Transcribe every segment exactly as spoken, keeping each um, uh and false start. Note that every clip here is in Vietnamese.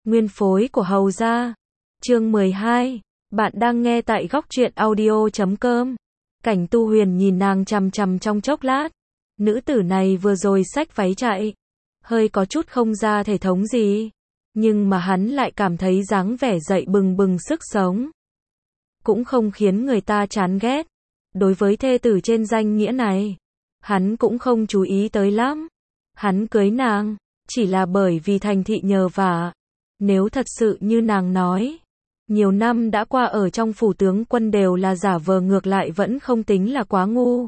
Nguyên phối của Hầu gia. Chương mười hai. Bạn đang nghe tại góc truyện audio chấm com. Cảnh Tu Huyền nhìn nàng chằm chằm trong chốc lát. Nữ tử này vừa rồi xách váy chạy, hơi có chút không ra thể thống gì, nhưng mà hắn lại cảm thấy dáng vẻ dậy bừng bừng sức sống, cũng không khiến người ta chán ghét. Đối với thê tử trên danh nghĩa này, hắn cũng không chú ý tới lắm. Hắn cưới nàng chỉ là bởi vì thành thị nhờ vả. Nếu thật sự như nàng nói, nhiều năm đã qua ở trong phủ tướng quân đều là giả vờ, ngược lại vẫn không tính là quá ngu.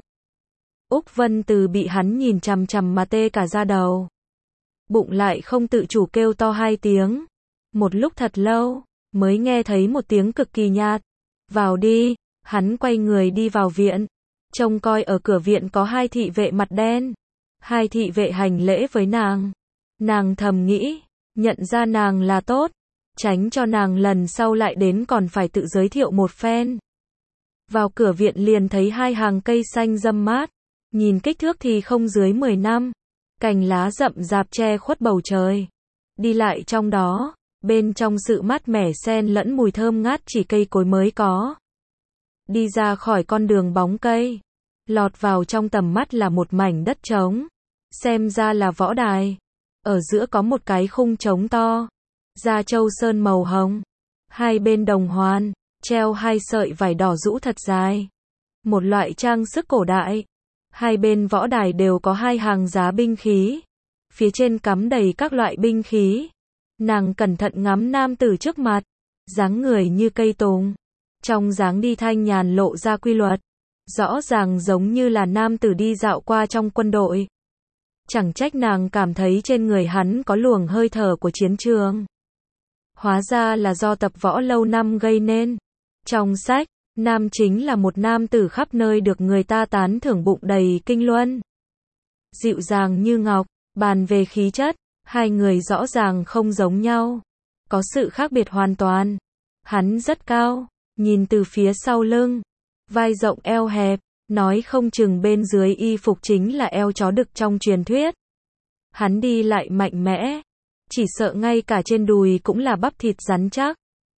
Úc Vân Từ bị hắn nhìn chằm chằm mà tê cả da đầu. Bụng lại không tự chủ kêu to hai tiếng. Một lúc thật lâu, mới nghe thấy một tiếng cực kỳ nhạt. Vào đi. Hắn quay người đi vào viện. Trông coi ở cửa viện có hai thị vệ mặt đen. Hai thị vệ hành lễ với nàng. Nàng thầm nghĩ, nhận ra nàng là tốt, tránh cho nàng lần sau lại đến còn phải tự giới thiệu một phen. Vào cửa viện liền thấy hai hàng cây xanh râm mát, nhìn kích thước thì không dưới mười năm, cành lá rậm rạp che khuất bầu trời. Đi lại trong đó, bên trong sự mát mẻ xen lẫn mùi thơm ngát chỉ cây cối mới có. Đi ra khỏi con đường bóng cây, lọt vào trong tầm mắt là một mảnh đất trống, xem ra là võ đài. Ở giữa có một cái khung trống to, da trâu sơn màu hồng, hai bên đồng hoàn, treo hai sợi vải đỏ rũ thật dài, một loại trang sức cổ đại. Hai bên võ đài đều có hai hàng giá binh khí, phía trên cắm đầy các loại binh khí. Nàng cẩn thận ngắm nam tử trước mặt, dáng người như cây tùng, trong dáng đi thanh nhàn lộ ra quy luật, rõ ràng giống như là nam tử đi dạo qua trong quân đội. Chẳng trách nàng cảm thấy trên người hắn có luồng hơi thở của chiến trường. Hóa ra là do tập võ lâu năm gây nên. Trong sách, nam chính là một nam tử khắp nơi được người ta tán thưởng, bụng đầy kinh luân, dịu dàng như ngọc. Bàn về khí chất, hai người rõ ràng không giống nhau, có sự khác biệt hoàn toàn. Hắn rất cao, nhìn từ phía sau lưng, vai rộng eo hẹp, nói không chừng bên dưới y phục chính là eo chó đực trong truyền thuyết. Hắn đi lại mạnh mẽ, chỉ sợ ngay cả trên đùi cũng là bắp thịt rắn chắc.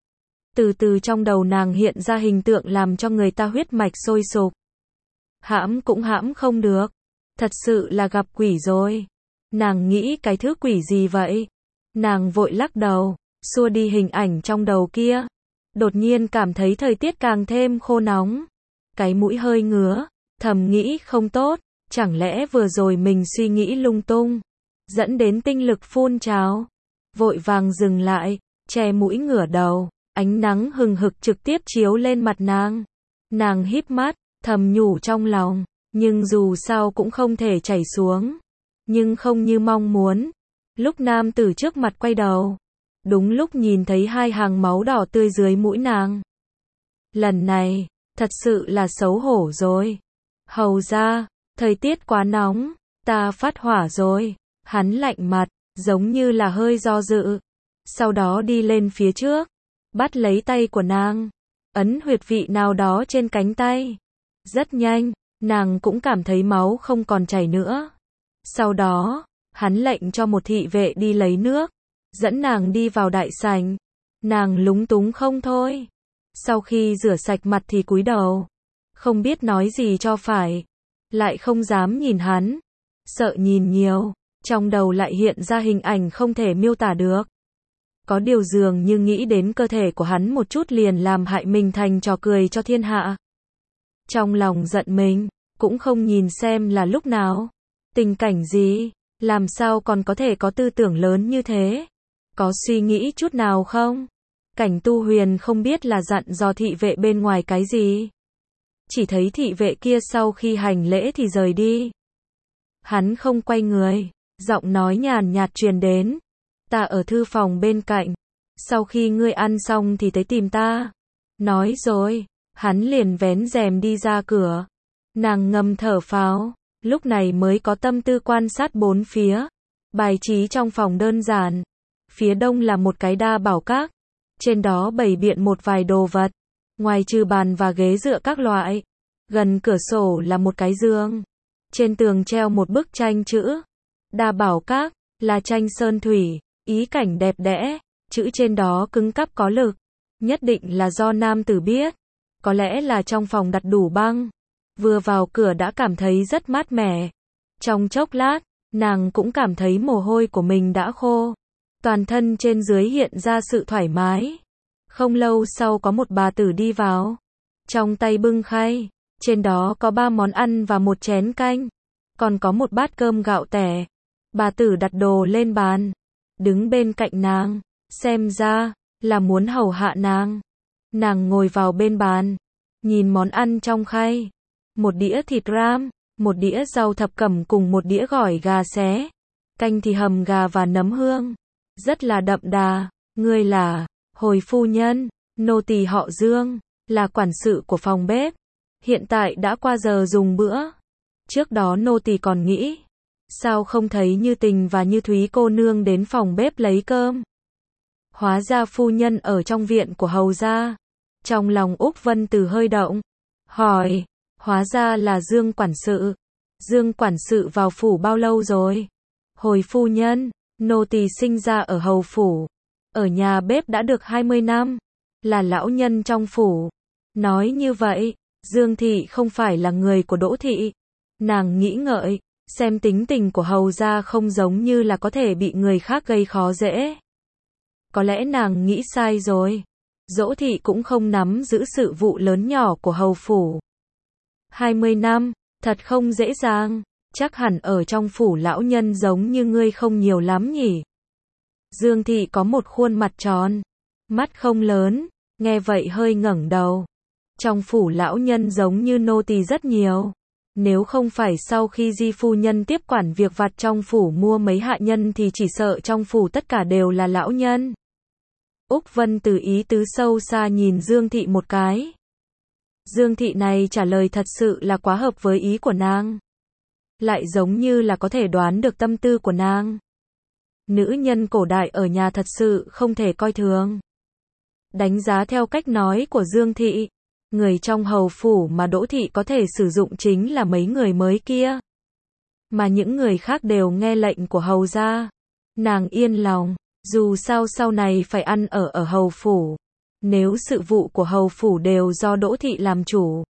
Từ từ trong đầu nàng hiện ra hình tượng làm cho người ta huyết mạch sôi sục. Hãm cũng hãm không được, thật sự là gặp quỷ rồi. Nàng nghĩ cái thứ quỷ gì vậy? Nàng vội lắc đầu, xua đi hình ảnh trong đầu kia. Đột nhiên cảm thấy thời tiết càng thêm khô nóng, cái mũi hơi ngứa, thầm nghĩ không tốt, chẳng lẽ vừa rồi mình suy nghĩ lung tung, dẫn đến tinh lực phun trào. Vội vàng dừng lại, che mũi ngửa đầu, ánh nắng hừng hực trực tiếp chiếu lên mặt nàng. Nàng híp mắt, thầm nhủ trong lòng, nhưng dù sao cũng không thể chảy xuống. Nhưng không như mong muốn. Lúc nam tử trước mặt quay đầu, đúng lúc nhìn thấy hai hàng máu đỏ tươi dưới mũi nàng. Lần này, thật sự là xấu hổ rồi. Hầu ra, thời tiết quá nóng, ta phát hỏa rồi. Hắn lạnh mặt, giống như là hơi do dự. Sau đó đi lên phía trước, bắt lấy tay của nàng, ấn huyệt vị nào đó trên cánh tay. Rất nhanh, nàng cũng cảm thấy máu không còn chảy nữa. Sau đó, hắn lệnh cho một thị vệ đi lấy nước, dẫn nàng đi vào đại sảnh. Nàng lúng túng không thôi. Sau khi rửa sạch mặt thì cúi đầu, không biết nói gì cho phải, lại không dám nhìn hắn, sợ nhìn nhiều, trong đầu lại hiện ra hình ảnh không thể miêu tả được. Có điều dường như nghĩ đến cơ thể của hắn một chút liền làm hại mình thành trò cười cho thiên hạ. Trong lòng giận mình, cũng không nhìn xem là lúc nào, tình cảnh gì, làm sao còn có thể có tư tưởng lớn như thế? Có suy nghĩ chút nào không? Cảnh Tu Huyền không biết là dặn dò thị vệ bên ngoài cái gì. Chỉ thấy thị vệ kia sau khi hành lễ thì rời đi. Hắn không quay người, giọng nói nhàn nhạt truyền đến. Ta ở thư phòng bên cạnh. Sau khi ngươi ăn xong thì tới tìm ta. Nói rồi, hắn liền vén rèm đi ra cửa. Nàng ngầm thở phào. Lúc này mới có tâm tư quan sát bốn phía. Bài trí trong phòng đơn giản. Phía đông là một cái đa bảo các. Trên đó bày biện một vài đồ vật. Ngoài trừ bàn và ghế dựa các loại. Gần cửa sổ là một cái giường. Trên tường treo một bức tranh chữ. Đa bảo các, là tranh sơn thủy, ý cảnh đẹp đẽ. Chữ trên đó cứng cáp có lực. Nhất định là do nam tử biết. Có lẽ là trong phòng đặt đủ băng. Vừa vào cửa đã cảm thấy rất mát mẻ. Trong chốc lát, nàng cũng cảm thấy mồ hôi của mình đã khô. Toàn thân trên dưới hiện ra sự thoải mái. Không lâu sau có một bà tử đi vào. Trong tay bưng khay. Trên đó có ba món ăn và một chén canh. Còn có một bát cơm gạo tẻ. Bà tử đặt đồ lên bàn. Đứng bên cạnh nàng. Xem ra là muốn hầu hạ nàng. Nàng ngồi vào bên bàn. Nhìn món ăn trong khay. Một đĩa thịt ram. Một đĩa rau thập cẩm cùng một đĩa gỏi gà xé. Canh thì hầm gà và nấm hương. Rất là đậm đà. Ngươi là hồi phu nhân. Nô tỳ họ Dương. Là quản sự của phòng bếp. Hiện tại đã qua giờ dùng bữa. Trước đó nô tỳ còn nghĩ. Sao không thấy Như Tình và Như Thúy cô nương đến phòng bếp lấy cơm. Hóa ra phu nhân ở trong viện của hầu gia. Trong lòng Úc Vân Từ hơi động. Hỏi. Hóa ra là Dương quản sự. Dương quản sự vào phủ bao lâu rồi? Hồi phu nhân. Nô tỳ sinh ra ở hầu phủ. Ở nhà bếp đã được hai mươi năm. Là lão nhân trong phủ. Nói như vậy. Dương thị không phải là người của Đỗ thị. Nàng nghĩ ngợi. Xem tính tình của hầu gia không giống như là có thể bị người khác gây khó dễ. Có lẽ nàng nghĩ sai rồi. Dỗ thị cũng không nắm giữ sự vụ lớn nhỏ của hầu phủ. hai mươi năm, thật không dễ dàng. Chắc hẳn ở trong phủ lão nhân giống như ngươi không nhiều lắm nhỉ. Dương thị có một khuôn mặt tròn. Mắt không lớn, nghe vậy hơi ngẩng đầu. Trong phủ lão nhân giống như nô tỳ rất nhiều. Nếu không phải sau khi Di phu nhân tiếp quản việc vặt trong phủ mua mấy hạ nhân thì chỉ sợ trong phủ tất cả đều là lão nhân. Úc Vân Từ ý tứ sâu xa nhìn Dương thị một cái. Dương thị này trả lời thật sự là quá hợp với ý của nàng. Lại giống như là có thể đoán được tâm tư của nàng. Nữ nhân cổ đại ở nhà thật sự không thể coi thường. Đánh giá theo cách nói của Dương thị, người trong hầu phủ mà Đỗ thị có thể sử dụng chính là mấy người mới kia. Mà những người khác đều nghe lệnh của hầu gia. Nàng yên lòng, dù sao sau này phải ăn ở ở hầu phủ. Nếu sự vụ của hầu phủ đều do Đỗ thị làm chủ.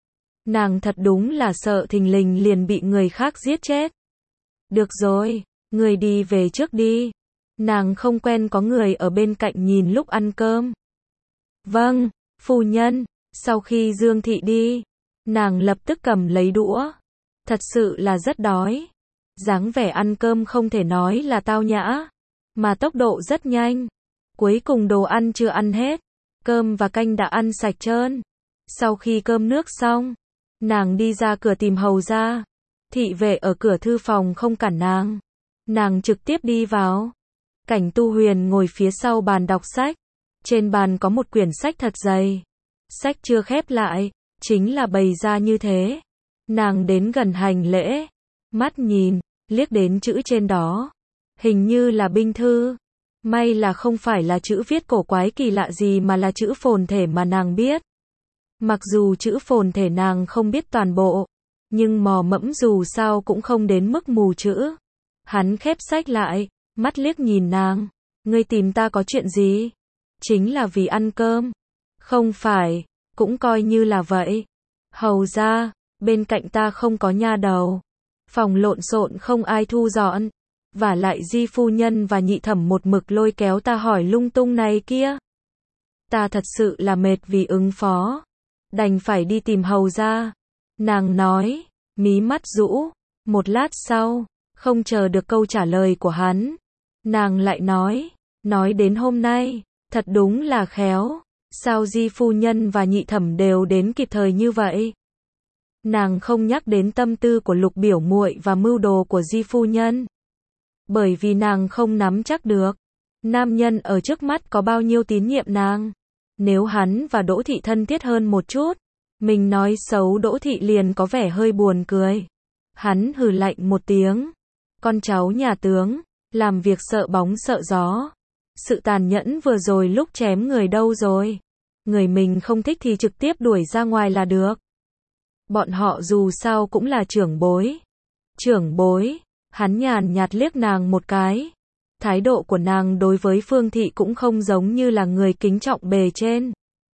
Nàng thật đúng là sợ thình lình liền bị người khác giết chết. Được rồi, người đi về trước đi. Nàng không quen có người ở bên cạnh nhìn lúc ăn cơm. Vâng, phu nhân. Sau khi Dương thị đi, nàng lập tức cầm lấy đũa. Thật sự là rất đói. Dáng vẻ ăn cơm không thể nói là tao nhã, mà tốc độ rất nhanh. Cuối cùng đồ ăn chưa ăn hết, cơm và canh đã ăn sạch trơn. Sau khi cơm nước xong, nàng đi ra cửa tìm hầu gia. Thị vệ ở cửa thư phòng không cản nàng. Nàng trực tiếp đi vào. Cảnh Tu Huyền ngồi phía sau bàn đọc sách. Trên bàn có một quyển sách thật dày. Sách chưa khép lại, chính là bày ra như thế. Nàng đến gần hành lễ, mắt nhìn, liếc đến chữ trên đó. Hình như là binh thư. May là không phải là chữ viết cổ quái kỳ lạ gì mà là chữ phồn thể mà nàng biết. Mặc dù chữ phồn thể nàng không biết toàn bộ, nhưng mò mẫm dù sao cũng không đến mức mù chữ. Hắn khép sách lại, mắt liếc nhìn nàng. Ngươi tìm ta có chuyện gì? Chính là vì ăn cơm. Không phải, cũng coi như là vậy. Hầu ra, bên cạnh ta không có nha đầu. Phòng lộn xộn không ai thu dọn. Và lại Di phu nhân và nhị thẩm một mực lôi kéo ta hỏi lung tung này kia. Ta thật sự là mệt vì ứng phó. Đành phải đi tìm hầu ra. Nàng nói, mí mắt rũ. Một lát sau, không chờ được câu trả lời của hắn. Nàng lại nói, nói đến hôm nay, thật đúng là khéo. Sao Di phu nhân và nhị thẩm đều đến kịp thời như vậy? Nàng không nhắc đến tâm tư của Lục biểu muội và mưu đồ của Di phu nhân. Bởi vì nàng không nắm chắc được. Nam nhân ở trước mắt có bao nhiêu tín nhiệm nàng. Nếu hắn và Đỗ thị thân thiết hơn một chút, mình nói xấu Đỗ thị liền có vẻ hơi buồn cười. Hắn hừ lạnh một tiếng. Con cháu nhà tướng, làm việc sợ bóng sợ gió. Sự tàn nhẫn vừa rồi lúc chém người đâu rồi? Người mình không thích thì trực tiếp đuổi ra ngoài là được. Bọn họ dù sao cũng là trưởng bối. Trưởng bối, hắn nhàn nhạt liếc nàng một cái. Thái độ của nàng đối với Phương Thị cũng không giống như là người kính trọng bề trên.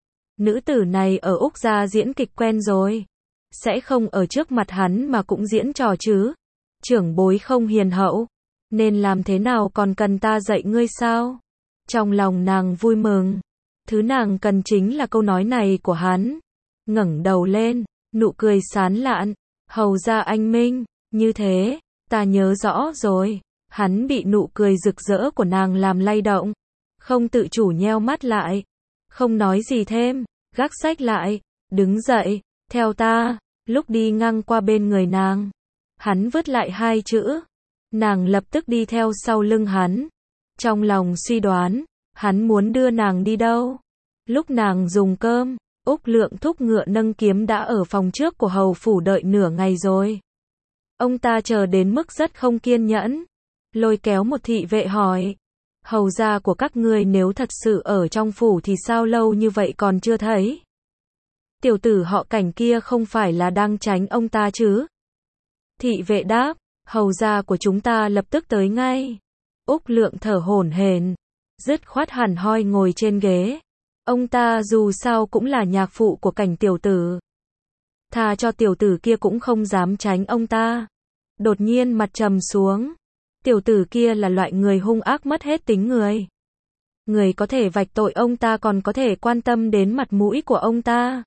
Nữ tử này ở Úc gia diễn kịch quen rồi. Sẽ không ở trước mặt hắn mà cũng diễn trò chứ. Trưởng bối không hiền hậu. Nên làm thế nào còn cần ta dạy ngươi sao? Trong lòng nàng vui mừng. Thứ nàng cần chính là câu nói này của hắn. Ngẩng đầu lên, nụ cười sán lạn. Hầu ra anh Minh, như thế, ta nhớ rõ rồi. Hắn bị nụ cười rực rỡ của nàng làm lay động. Không tự chủ nheo mắt lại. Không nói gì thêm, gác sách lại, đứng dậy, theo ta. Lúc đi ngang qua bên người nàng, hắn vứt lại hai chữ. Nàng lập tức đi theo sau lưng hắn. Trong lòng suy đoán, hắn muốn đưa nàng đi đâu. Lúc nàng dùng cơm, Úc Lượng thúc ngựa nâng kiếm đã ở phòng trước của hầu phủ đợi nửa ngày rồi. Ông ta chờ đến mức rất không kiên nhẫn. Lôi kéo một thị vệ hỏi. Hầu gia của các ngươi nếu thật sự ở trong phủ thì sao lâu như vậy còn chưa thấy? Tiểu tử họ Cảnh kia không phải là đang tránh ông ta chứ? Thị vệ đáp, hầu gia của chúng ta lập tức tới ngay. Úc Lượng thở hổn hển, dứt khoát hẳn hoi ngồi trên ghế. Ông ta dù sao cũng là nhạc phụ của Cảnh tiểu tử. Thà cho tiểu tử kia cũng không dám tránh ông ta. Đột nhiên mặt trầm xuống. Tiểu tử kia là loại người hung ác mất hết tính người. Người có thể vạch tội ông ta còn có thể quan tâm đến mặt mũi của ông ta.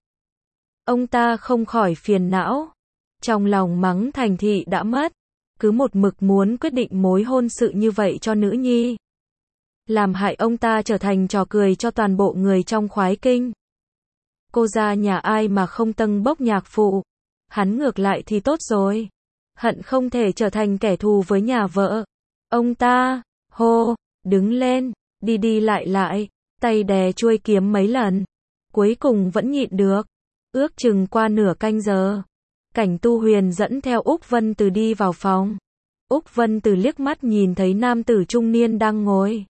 Ông ta không khỏi phiền não. Trong lòng mắng Thành Thị đã mất. Cứ một mực muốn quyết định mối hôn sự như vậy cho nữ nhi. Làm hại ông ta trở thành trò cười cho toàn bộ người trong khoái kinh. Cô ra nhà ai mà không tâng bốc nhạc phụ. Hắn ngược lại thì tốt rồi. Hận không thể trở thành kẻ thù với nhà vợ. Ông ta, hô, đứng lên, đi đi lại lại, tay đè chuôi kiếm mấy lần. Cuối cùng vẫn nhịn được. Ước chừng qua nửa canh giờ. Cảnh Tu Huyền dẫn theo Úc Vân Từ đi vào phòng. Úc Vân Từ liếc mắt nhìn thấy nam tử trung niên đang ngồi.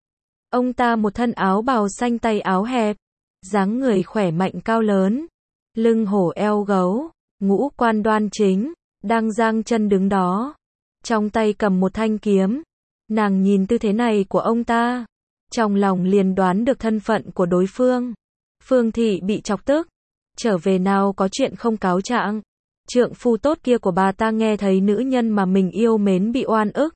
Ông ta một thân áo bào xanh tay áo hẹp. Dáng người khỏe mạnh cao lớn. Lưng hổ eo gấu. Ngũ quan đoan chính. Đang giang chân đứng đó. Trong tay cầm một thanh kiếm. Nàng nhìn tư thế này của ông ta. Trong lòng liền đoán được thân phận của đối phương. Phương Thị bị chọc tức. Trở về nào có chuyện không cáo trạng. Trượng phu tốt kia của bà ta nghe thấy nữ nhân mà mình yêu mến bị oan ức.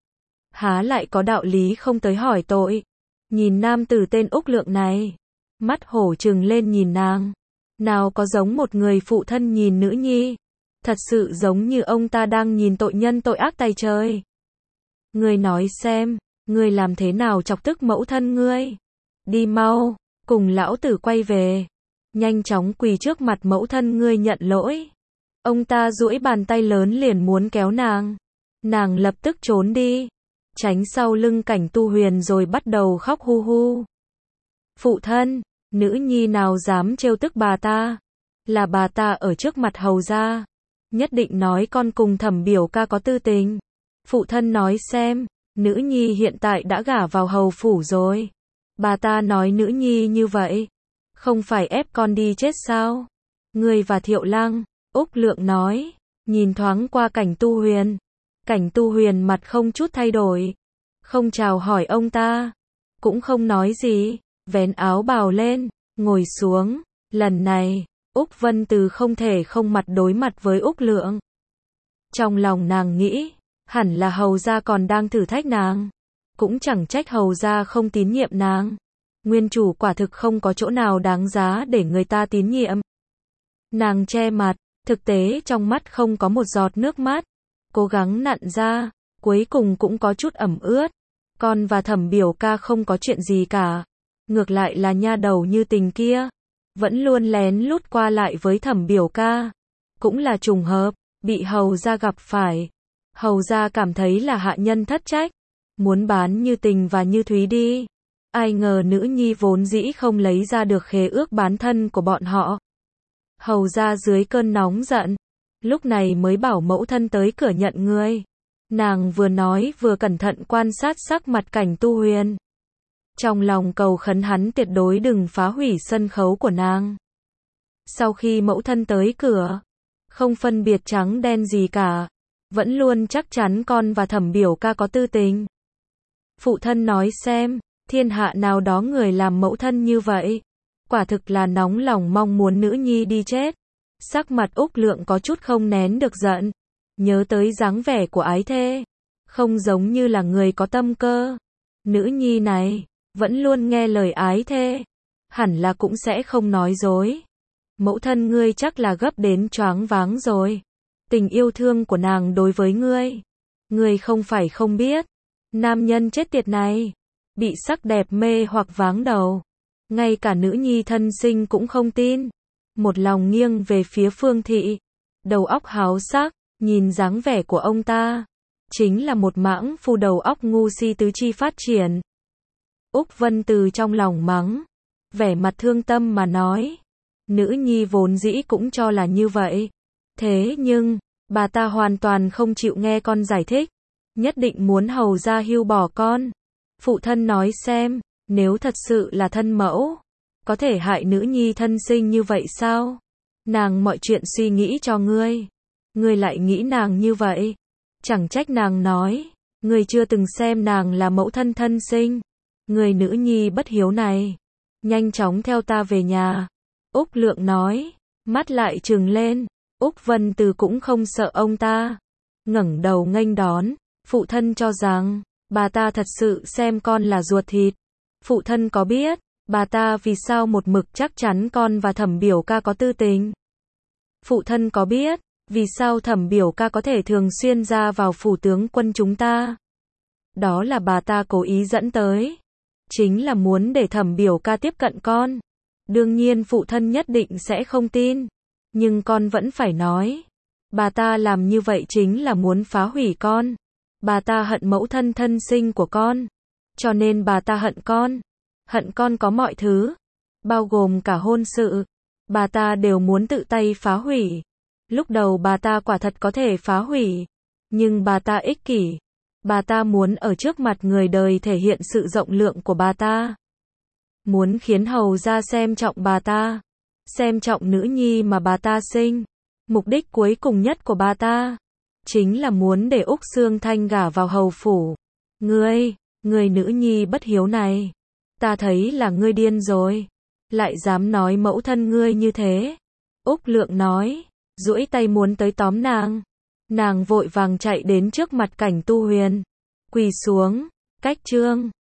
Há lại có đạo lý không tới hỏi tội. Nhìn nam tử tên Úc Lượng này. Mắt hổ trừng lên nhìn nàng. Nào có giống một người phụ thân nhìn nữ nhi. Thật sự giống như ông ta đang nhìn tội nhân tội ác tày trời. Ngươi nói xem, ngươi làm thế nào chọc tức mẫu thân ngươi? Đi mau, cùng lão tử quay về. Nhanh chóng quỳ trước mặt mẫu thân ngươi nhận lỗi. Ông ta duỗi bàn tay lớn liền muốn kéo nàng. Nàng lập tức trốn đi. Tránh sau lưng Cảnh Tu Huyền rồi bắt đầu khóc hu hu. Phụ thân, nữ nhi nào dám trêu tức bà ta? Là bà ta ở trước mặt hầu gia. Nhất định nói con cùng Thẩm biểu ca có tư tình. Phụ thân nói xem, nữ nhi hiện tại đã gả vào hầu phủ rồi. Bà ta nói nữ nhi như vậy. Không phải ép con đi chết sao? Ngươi và Thiệu Lăng, Úc Lượng nói, nhìn thoáng qua Cảnh Tu Huyền. Cảnh Tu Huyền mặt không chút thay đổi. Không chào hỏi ông ta. Cũng không nói gì. Vén áo bào lên, ngồi xuống. Lần này, Úc Vân Từ không thể không mặt đối mặt với Úc Lượng. Trong lòng nàng nghĩ, hẳn là hầu gia còn đang thử thách nàng. Cũng chẳng trách hầu gia không tín nhiệm nàng. Nguyên chủ quả thực không có chỗ nào đáng giá để người ta tín nhiệm. Nàng che mặt, thực tế trong mắt không có một giọt nước mắt. Cố gắng nặn ra, cuối cùng cũng có chút ẩm ướt. Con và Thẩm biểu ca không có chuyện gì cả. Ngược lại là nha đầu như tình kia. Vẫn luôn lén lút qua lại với Thẩm biểu ca. Cũng là trùng hợp, bị hầu gia gặp phải. Hầu gia cảm thấy là hạ nhân thất trách. Muốn bán Như Tình và Như Thúy đi. Ai ngờ nữ nhi vốn dĩ không lấy ra được khế ước bán thân của bọn họ. Hầu gia dưới cơn nóng giận. Lúc này mới bảo mẫu thân tới cửa nhận người. Nàng vừa nói vừa cẩn thận quan sát sắc mặt Cảnh Tu Huyền. Trong lòng cầu khấn hắn tuyệt đối đừng phá hủy sân khấu của nàng. Sau khi mẫu thân tới cửa, không phân biệt trắng đen gì cả, vẫn luôn chắc chắn con và Thẩm biểu ca có tư tình. Phụ thân nói xem, thiên hạ nào đó người làm mẫu thân như vậy. Quả thực là nóng lòng mong muốn nữ nhi đi chết. Sắc mặt Úc Lượng có chút không nén được giận. Nhớ tới dáng vẻ của ái thê. Không giống như là người có tâm cơ. Nữ nhi này, vẫn luôn nghe lời ái thê. Hẳn là cũng sẽ không nói dối. Mẫu thân ngươi chắc là gấp đến choáng váng rồi. Tình yêu thương của nàng đối với ngươi. Ngươi không phải không biết. Nam nhân chết tiệt này. Bị sắc đẹp mê hoặc váng đầu. Ngay cả nữ nhi thân sinh cũng không tin. Một lòng nghiêng về phía Phương Thị. Đầu óc háo sắc, nhìn dáng vẻ của ông ta. Chính là một mãng phu đầu óc ngu si tứ chi phát triển. Úc Vân từ trong lòng mắng. Vẻ mặt thương tâm mà nói. Nữ nhi vốn dĩ cũng cho là như vậy. Thế nhưng, bà ta hoàn toàn không chịu nghe con giải thích. Nhất định muốn hầu ra hưu bỏ con. Phụ thân nói xem, nếu thật sự là thân mẫu, có thể hại nữ nhi thân sinh như vậy sao? Nàng mọi chuyện suy nghĩ cho ngươi. Ngươi lại nghĩ nàng như vậy. Chẳng trách nàng nói, ngươi chưa từng xem nàng là mẫu thân thân sinh. Người nữ nhi bất hiếu này, nhanh chóng theo ta về nhà. Úc Lượng nói, mắt lại trừng lên. Úc Vân Từ cũng không sợ ông ta. Ngẩng đầu nghênh đón. Phụ thân cho rằng, bà ta thật sự xem con là ruột thịt. Phụ thân có biết, bà ta vì sao một mực chắc chắn con và Thẩm biểu ca có tư tình? Phụ thân có biết, vì sao Thẩm biểu ca có thể thường xuyên ra vào phủ tướng quân chúng ta? Đó là bà ta cố ý dẫn tới. Chính là muốn để Thẩm biểu ca tiếp cận con. Đương nhiên phụ thân nhất định sẽ không tin. Nhưng con vẫn phải nói. Bà ta làm như vậy chính là muốn phá hủy con. Bà ta hận mẫu thân thân sinh của con. Cho nên bà ta hận con. Hận con có mọi thứ. Bao gồm cả hôn sự. Bà ta đều muốn tự tay phá hủy. Lúc đầu bà ta quả thật có thể phá hủy. Nhưng bà ta ích kỷ. Bà ta muốn ở trước mặt người đời thể hiện sự rộng lượng của bà ta. Muốn khiến hầu ra xem trọng bà ta. Xem trọng nữ nhi mà bà ta sinh. Mục đích cuối cùng nhất của bà ta chính là muốn để Úc Xương Thanh gả vào hầu phủ. Ngươi, ngươi nữ nhi bất hiếu này. Ta thấy là ngươi điên rồi. Lại dám nói mẫu thân ngươi như thế. Úc Lượng nói, duỗi tay muốn tới tóm nàng. Nàng vội vàng chạy đến trước mặt Cảnh Tu Huyền. Quỳ xuống, cách trương.